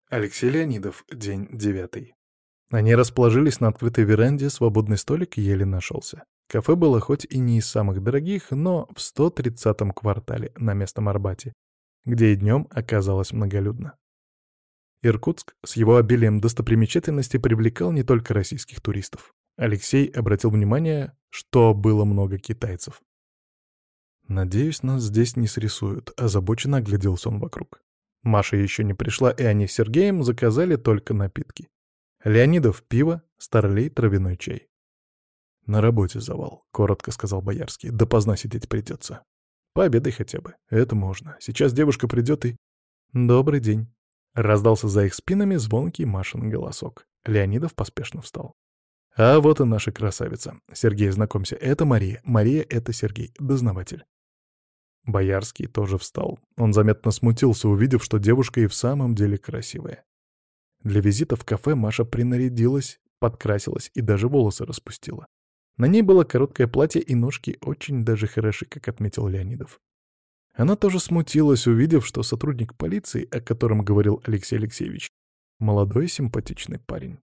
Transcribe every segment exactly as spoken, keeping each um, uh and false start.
Алексей Леонидов, день девятый. Они расположились на открытой веранде, свободный столик еле нашелся. Кафе было хоть и не из самых дорогих, но в сто тридцатом квартале на Местном Арбате, где и днем оказалось многолюдно. Иркутск с его обилием достопримечательностей привлекал не только российских туристов. Алексей обратил внимание, что было много китайцев. «Надеюсь, нас здесь не срисуют», — озабоченно огляделся он вокруг. Маша еще не пришла, и они с Сергеем заказали только напитки. Леонидов — пиво, Старлей — травяной чай. «На работе завал», — коротко сказал Боярский. «Допоздна сидеть придется». «Пообедай хотя бы. Это можно. Сейчас девушка придет и...» «Добрый день». Раздался за их спинами звонкий Машин голосок. Леонидов поспешно встал. «А вот и наша красавица. Сергей, знакомься, это Мария. Мария — это Сергей, дознаватель». Боярский тоже встал. Он заметно смутился, увидев, что девушка и в самом деле красивая. Для визита в кафе Маша принарядилась, подкрасилась и даже волосы распустила. На ней было короткое платье, и ножки очень даже хороши, как отметил Леонидов. Она тоже смутилась, увидев, что сотрудник полиции, о котором говорил Алексей Алексеевич, молодой симпатичный парень.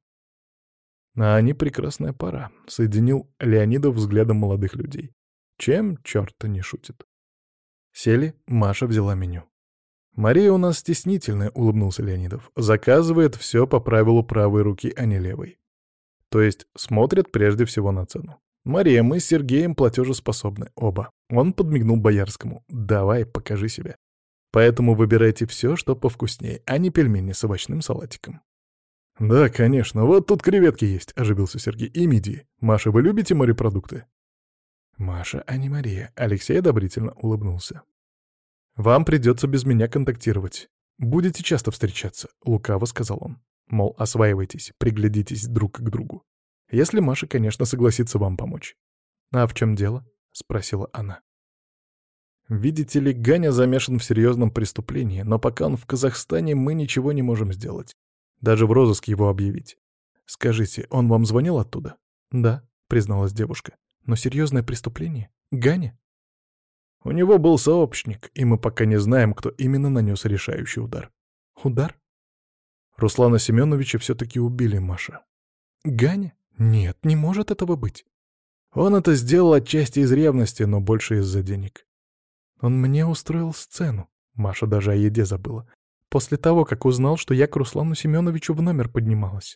А они прекрасная пара, соединил Леонидов взглядом молодых людей. Чем черт не шутит? Сели, Маша взяла меню. «Мария у нас стеснительная», — улыбнулся Леонидов. «Заказывает все по правилу правой руки, а не левой. То есть смотрит прежде всего на цену. Мария, мы с Сергеем платежеспособны, оба». Он подмигнул Боярскому. «Давай, покажи себя. Поэтому выбирайте все, что повкуснее, а не пельмени с овощным салатиком». «Да, конечно, вот тут креветки есть», — оживился Сергей. «И мидии. Маша, вы любите морепродукты?» «Маша, а не Мария», — Алексей одобрительно улыбнулся. «Вам придется без меня контактировать. Будете часто встречаться», — лукаво сказал он. Мол, осваивайтесь, приглядитесь друг к другу. Если Маша, конечно, согласится вам помочь. «А в чем дело?» — спросила она. «Видите ли, Ганя замешан в серьезном преступлении, но пока он в Казахстане, мы ничего не можем сделать. Даже в розыск его объявить. Скажите, он вам звонил оттуда?» «Да», — призналась девушка. «Но серьезное преступление? Ганя?» «У него был сообщник, и мы пока не знаем, кто именно нанес решающий удар». «Удар?» «Руслана Семеновича все-таки убили, Маша». «Ганя? Нет, не может этого быть». «Он это сделал отчасти из ревности, но больше из-за денег». «Он мне устроил сцену». Маша даже о еде забыла. «После того, как узнал, что я к Руслану Семеновичу в номер поднималась».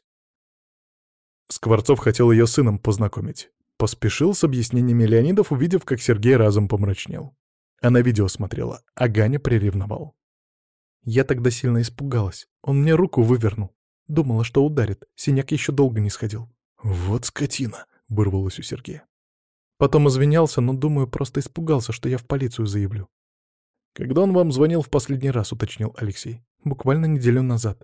Скворцов хотел ее сыном познакомить. Поспешил с объяснениями Леонидов, увидев, как Сергей разом помрачнел. Она видео смотрела, а Ганя приревновал. Я тогда сильно испугалась. Он мне руку вывернул. Думала, что ударит. Синяк еще долго не сходил. «Вот скотина!» — вырвалось у Сергея. Потом извинялся, но, думаю, просто испугался, что я в полицию заявлю. «Когда он вам звонил в последний раз?» — уточнил Алексей. «Буквально неделю назад.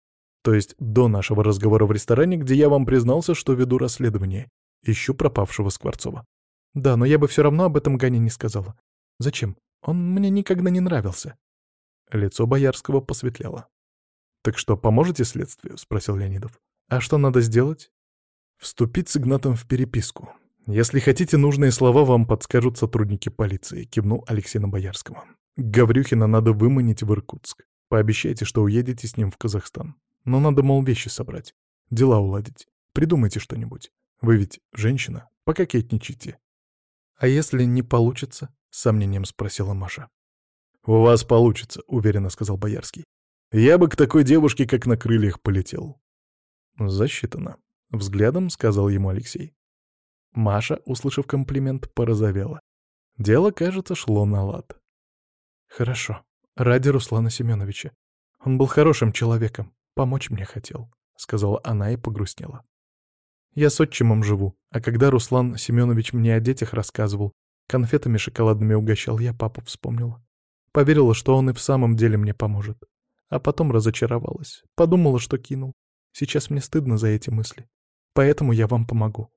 То есть до нашего разговора в ресторане, где я вам признался, что веду расследование. Ищу пропавшего Скворцова. Да, но я бы все равно об этом Гане не сказала. Зачем? Он мне никогда не нравился». Лицо Боярского посветлело. «Так что, поможете следствию?» — спросил Леонидов. «А что надо сделать?» «Вступить с Игнатом в переписку. Если хотите, нужные слова вам подскажут сотрудники полиции», — кивнул Алексей на Боярского. «Гаврюхина надо выманить в Иркутск. Пообещайте, что уедете с ним в Казахстан. Но надо, мол, вещи собрать, дела уладить. Придумайте что-нибудь. Вы ведь женщина, пококетничайте». «А если не получится?» — с сомнением спросила Маша. «У вас получится», — уверенно сказал Боярский. «Я бы к такой девушке, как на крыльях, полетел». «Засчитано», — взглядом сказал ему Алексей. Маша, услышав комплимент, порозовела. Дело, кажется, шло на лад. «Хорошо. Ради Руслана Семеновича. Он был хорошим человеком. Помочь мне хотел», — сказала она и погрустнела. «Я с отчимом живу, а когда Руслан Семенович мне о детях рассказывал, конфетами шоколадными угощал, я папу вспомнила. Поверила, что он и в самом деле мне поможет. А потом разочаровалась. Подумала, что кинул. Сейчас мне стыдно за эти мысли. Поэтому я вам помогу».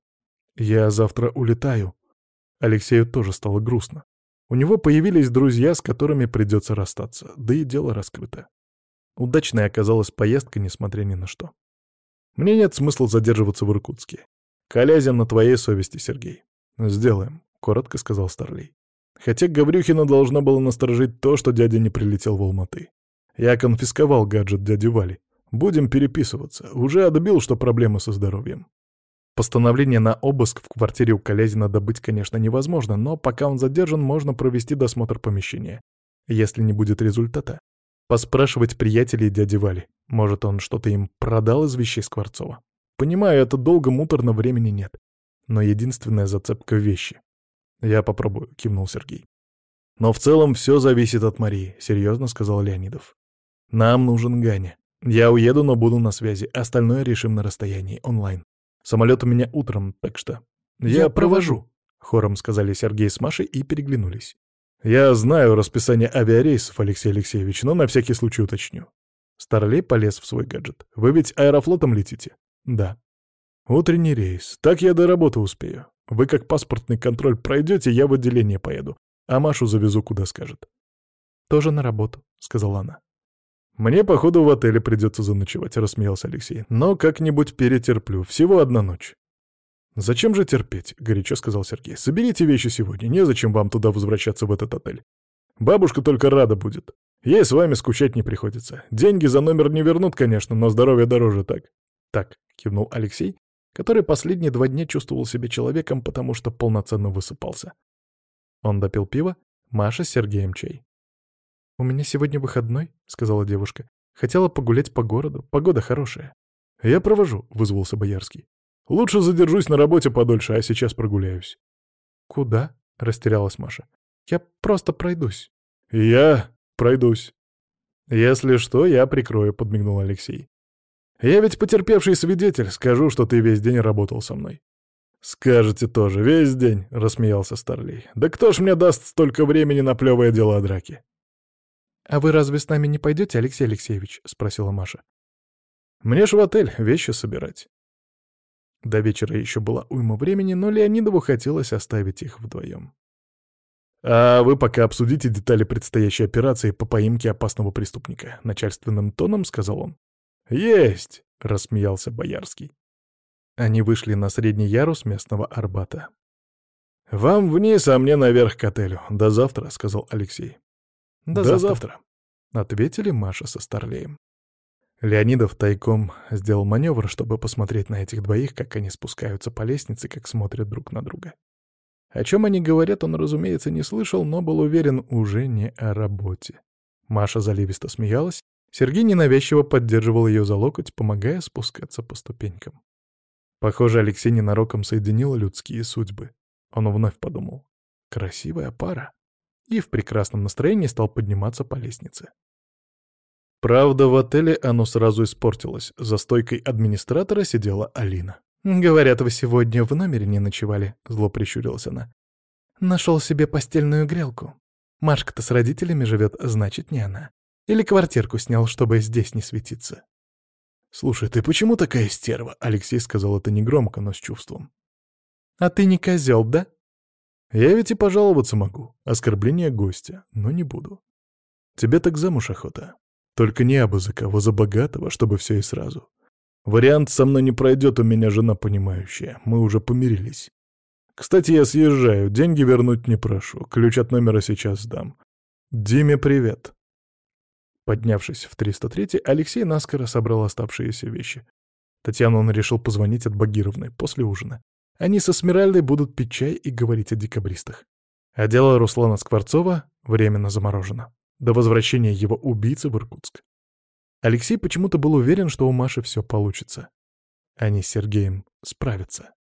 «Я завтра улетаю». Алексею тоже стало грустно. У него появились друзья, с которыми придется расстаться, да и дело раскрыто. Удачной оказалась поездка, несмотря ни на что. «Мне нет смысла задерживаться в Иркутске. Колязин на твоей совести, Сергей». «Сделаем», — коротко сказал Старлей. Хотя Гаврюхина должна была насторожить то, что дядя не прилетел в Алматы. Я конфисковал гаджет дяди Вали. Будем переписываться. Уже отбил, что проблемы со здоровьем. Постановление на обыск в квартире у Колязина добыть, конечно, невозможно, но пока он задержан, можно провести досмотр помещения. Если не будет результата, поспрашивать приятелей дяди Вали. Может, он что-то им продал из вещей Скворцова. Понимаю, это долго, муторно, времени нет. Но единственная зацепка — вещи. «Я попробую», — кивнул Сергей. «Но в целом все зависит от Марии», — серьезно сказал Леонидов. «Нам нужен Ганя. Я уеду, но буду на связи. Остальное решим на расстоянии, онлайн. Самолет у меня утром, так что...» «Я, Я провожу», провожу. — хором сказали Сергей с Машей и переглянулись. «Я знаю расписание авиарейсов, Алексей Алексеевич, но на всякий случай уточню». Старлей полез в свой гаджет. «Вы ведь аэрофлотом летите?» «Да». «Утренний рейс. Так я до работы успею. Вы как паспортный контроль пройдете, я в отделение поеду, а Машу завезу, куда скажет». «Тоже на работу», — сказала она. «Мне, походу, в отеле придется заночевать», — рассмеялся Алексей. «Но как-нибудь перетерплю. Всего одна ночь». «Зачем же терпеть?» — горячо сказал Сергей. «Соберите вещи сегодня. Незачем вам туда возвращаться, в этот отель. Бабушка только рада будет. Ей с вами скучать не приходится. Деньги за номер не вернут, конечно, но здоровье дороже, так?» «Так», — кивнул Алексей, который последние два дня чувствовал себя человеком, потому что полноценно высыпался. Он допил пиво, Маша с Сергеем чай. «У меня сегодня выходной», — сказала девушка. «Хотела погулять по городу. Погода хорошая». «Я провожу», — вызвался Боярский. «Лучше задержусь на работе подольше, а сейчас прогуляюсь». «Куда?» — растерялась Маша. «Я просто пройдусь». «Я пройдусь». «Если что, я прикрою», — подмигнул Алексей. «Я ведь потерпевший свидетель, скажу, что ты весь день работал со мной». «Скажете тоже, весь день», — рассмеялся Старлей. «Да кто ж мне даст столько времени на плевое дело о драке?» «А вы разве с нами не пойдете, Алексей Алексеевич?» — спросила Маша. «Мне ж в отель вещи собирать». До вечера еще была уйма времени, но Леонидову хотелось оставить их вдвоем. «А вы пока обсудите детали предстоящей операции по поимке опасного преступника», — начальственным тоном сказал он. «Есть!» — рассмеялся Боярский. Они вышли на средний ярус местного Арбата. «Вам вниз, а мне наверх к отелю. До завтра», — сказал Алексей. «До, «До завтра», завтра», — ответили Маша со Старлеем. Леонидов тайком сделал маневр, чтобы посмотреть на этих двоих, как они спускаются по лестнице, как смотрят друг на друга. О чем они говорят, он, разумеется, не слышал, но был уверен уже не о работе. Маша заливисто смеялась, Сергей ненавязчиво поддерживал ее за локоть, помогая спускаться по ступенькам. Похоже, Алексей ненароком соединил людские судьбы. Он вновь подумал: красивая пара. И в прекрасном настроении стал подниматься по лестнице. Правда, в отеле оно сразу испортилось. За стойкой администратора сидела Алина. «Говорят, вы сегодня в номере не ночевали», — зло прищурилась она. «Нашел себе постельную грелку. Машка-то с родителями живет, значит, не она. Или квартирку снял, чтобы здесь не светиться». «Слушай, ты почему такая стерва?» — Алексей сказал это негромко, но с чувством. «А ты не козел, да?» «Я ведь и пожаловаться могу. Оскорбление гостя, но не буду. Тебе так замуж охота. Только не абы за кого, за богатого, чтобы все и сразу. Вариант со мной не пройдет, у меня жена понимающая. Мы уже помирились. Кстати, я съезжаю, деньги вернуть не прошу. Ключ от номера сейчас сдам. Диме привет». Поднявшись в триста третий, Алексей наскоро собрал оставшиеся вещи. Татьяну он решил позвонить от Багировны после ужина. Они со Смиральдой будут пить чай и говорить о декабристах. А дело Руслана Скворцова временно заморожено. До возвращения его убийцы в Иркутск. Алексей почему-то был уверен, что у Маши все получится. Они с Сергеем справятся.